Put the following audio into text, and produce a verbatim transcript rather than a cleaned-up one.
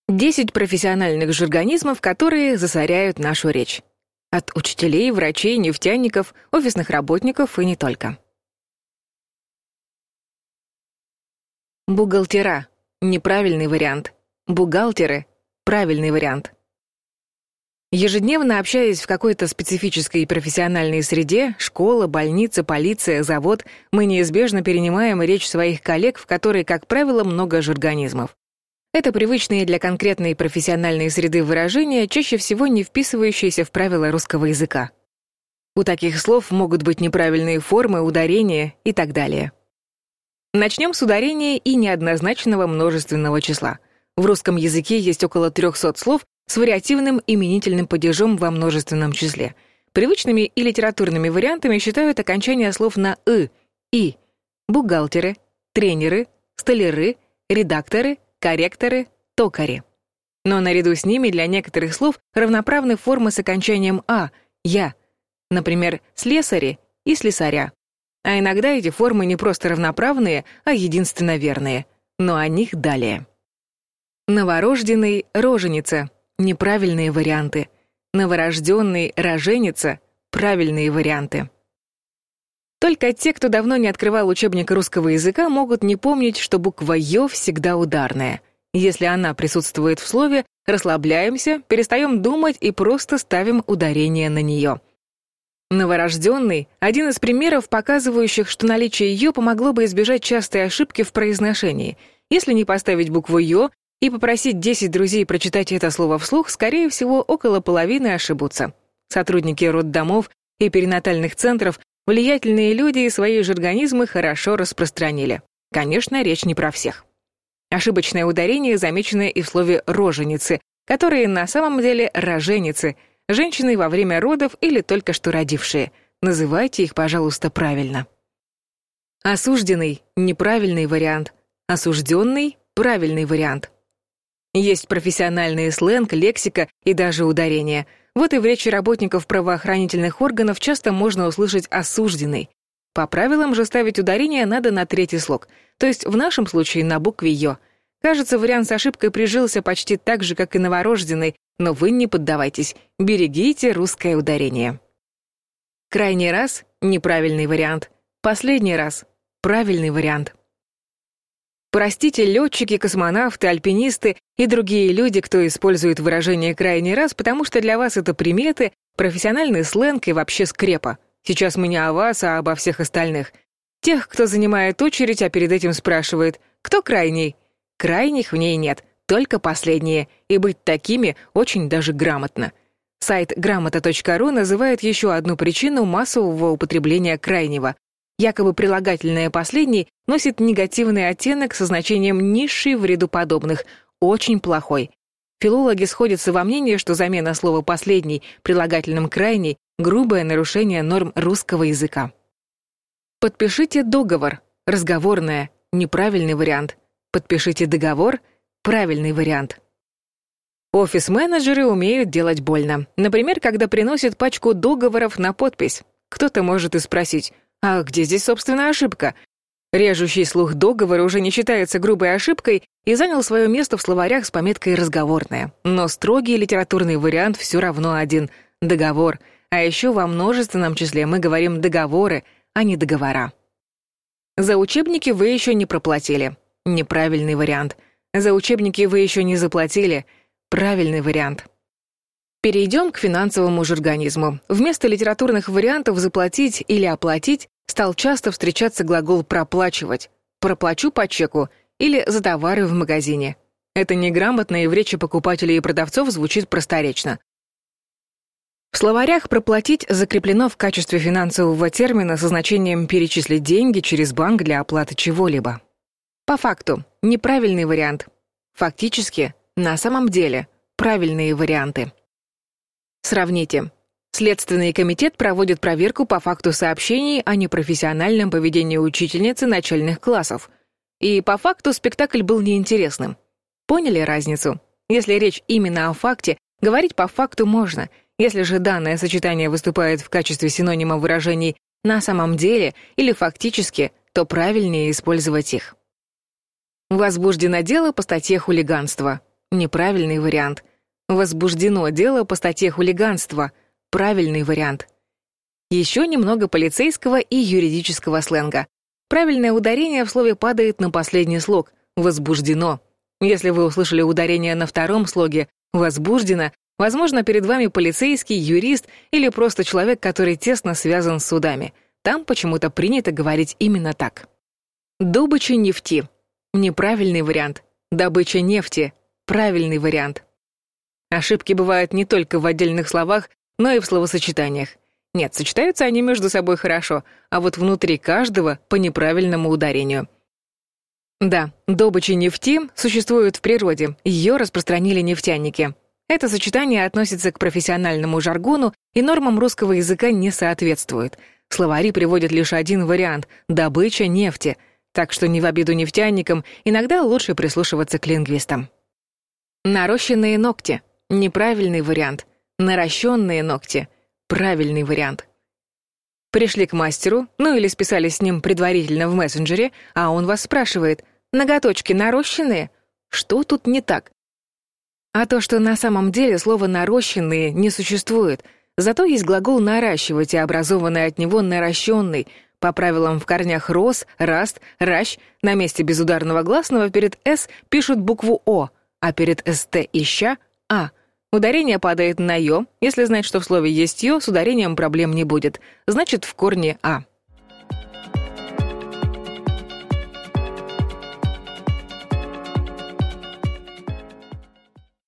десять профессиональных жаргонизмов, которые засоряют нашу речь. От учителей, врачей, нефтяников, офисных работников и не только. Бухгалтера — неправильный вариант. Бухгалтеры — правильный вариант. Ежедневно общаясь в какой-то специфической профессиональной среде — школа, больница, полиция, завод — мы неизбежно перенимаем речь своих коллег, в которой, как правило, много жаргонизмов. Это привычные для конкретной профессиональной среды выражения, чаще всего не вписывающиеся в правила русского языка. У таких слов могут быть неправильные формы, ударения и так далее. Начнем с ударения и неоднозначного множественного числа. В русском языке есть около трехсот слов с вариативным именительным падежом во множественном числе. Привычными и литературными вариантами считают окончания слов на «ы», «и». Бухгалтеры, тренеры, столяры, редакторы, корректоры, токари. Но наряду с ними для некоторых слов равноправны формы с окончанием «а», «я». Например, слесари и слесаря. А иногда эти формы не просто равноправные, а единственно верные. Но о них далее. Новорожденный — роженица. Неправильные варианты. Новорожденный — роженица. Правильные варианты. Только те, кто давно не открывал учебник русского языка, могут не помнить, что буква «ё» всегда ударная. Если она присутствует в слове, расслабляемся, перестаем думать и просто ставим ударение на нее. Новорожденный — один из примеров, показывающих, что наличие «ё» помогло бы избежать частой ошибки в произношении. Если не поставить букву «ё» и попросить десять друзей прочитать это слово вслух, скорее всего, около половины ошибутся. Сотрудники роддомов и перинатальных центров, влиятельные люди и свои жаргонизмы хорошо распространили. Конечно, речь не про всех. Ошибочное ударение замечено и в слове «роженицы», которые на самом деле роженицы, женщины во время родов или только что родившие. Называйте их, пожалуйста, правильно. Осужденный — неправильный вариант. Осужденный — правильный вариант. Есть профессиональный сленг, лексика и даже ударения. Вот и в речи работников правоохранительных органов часто можно услышать «осужденный». По правилам же ставить ударение надо на третий слог, то есть в нашем случае на букве «ё». Кажется, вариант с ошибкой прижился почти так же, как и новорожденный, но вы не поддавайтесь, берегите русское ударение. Крайний раз — неправильный вариант. Последний раз — правильный вариант. Простите, летчики, космонавты, альпинисты и другие люди, кто использует выражение «крайний раз», потому что для вас это приметы, профессиональный сленг и вообще скрепа. Сейчас мы не о вас, а обо всех остальных. Тех, кто занимает очередь, а перед этим спрашивает «Кто крайний?». Крайних в ней нет, только последние, и быть такими очень даже грамотно. Сайт грамота точка ру называет еще одну причину массового употребления крайнего. Якобы прилагательное «последний» носит негативный оттенок со значением «низший в ряду подобных», очень плохой. Филологи сходятся во мнении, что замена слова «последний» прилагательным «крайний» — грубое нарушение норм русского языка. Подпишите договор, разговорное, неправильный вариант. Подпишите договор, правильный вариант. Офис-менеджеры умеют делать больно. Например, когда приносят пачку договоров на подпись. Кто-то может и спросить: а где здесь, собственно, ошибка? Режущий слух договор уже не считается грубой ошибкой и занял свое место в словарях с пометкой «разговорная». Но строгий литературный вариант все равно один — договор. А еще во множественном числе мы говорим «договоры», а не «договора». За учебники вы еще не проплатили. Неправильный вариант. За учебники вы еще не заплатили. Правильный вариант. Перейдем к финансовому жаргонизму. Вместо литературных вариантов «заплатить» или «оплатить» стал часто встречаться глагол «проплачивать». «Проплачу по чеку» или «за товары в магазине». Это неграмотно и в речи покупателей и продавцов звучит просторечно. В словарях «проплатить» закреплено в качестве финансового термина со значением «перечислить деньги через банк для оплаты чего-либо». По факту — неправильный вариант. Фактически — на самом деле — правильные варианты. Сравните. Следственный комитет проводит проверку по факту сообщений о непрофессиональном поведении учительницы начальных классов. И по факту спектакль был неинтересным. Поняли разницу? Если речь именно о факте, говорить по факту можно. Если же данное сочетание выступает в качестве синонима выражений «на самом деле» или «фактически», то правильнее использовать их. Возбуждено дело по статье «Хулиганство». Неправильный вариант. Возбуждено дело по статье хулиганство. Правильный вариант. Еще немного полицейского и юридического сленга. Правильное ударение в слове падает на последний слог. Возбуждено. Если вы услышали ударение на втором слоге «возбуждено», возможно, перед вами полицейский, юрист или просто человек, который тесно связан с судами. Там почему-то принято говорить именно так. Добыча нефти. Неправильный вариант. Добыча нефти. Правильный вариант. Ошибки бывают не только в отдельных словах, но и в словосочетаниях. Нет, сочетаются они между собой хорошо, а вот внутри каждого по неправильному ударению. Да, добыча нефти существует в природе, ее распространили нефтяники. Это сочетание относится к профессиональному жаргону и нормам русского языка не соответствует. Словари приводят лишь один вариант — добыча нефти, так что не в обиду нефтяникам, иногда лучше прислушиваться к лингвистам. Нарощенные ногти — неправильный вариант. Наращенные ногти — правильный вариант. Пришли к мастеру, ну или списались с ним предварительно в мессенджере, а он вас спрашивает: «Ноготочки нарощенные?» Что тут не так? А то, что на самом деле слово «нарощенные» не существует, зато есть глагол «наращивать» и образованный от него «наращенный». По правилам в корнях «рос», «раст», «ращ» на месте безударного гласного перед «с» пишут букву «о», а перед «ст» и «ща» — «а». Ударение падает на «ё». Если знать, что в слове есть «ё», с ударением проблем не будет. Значит, в корне «а».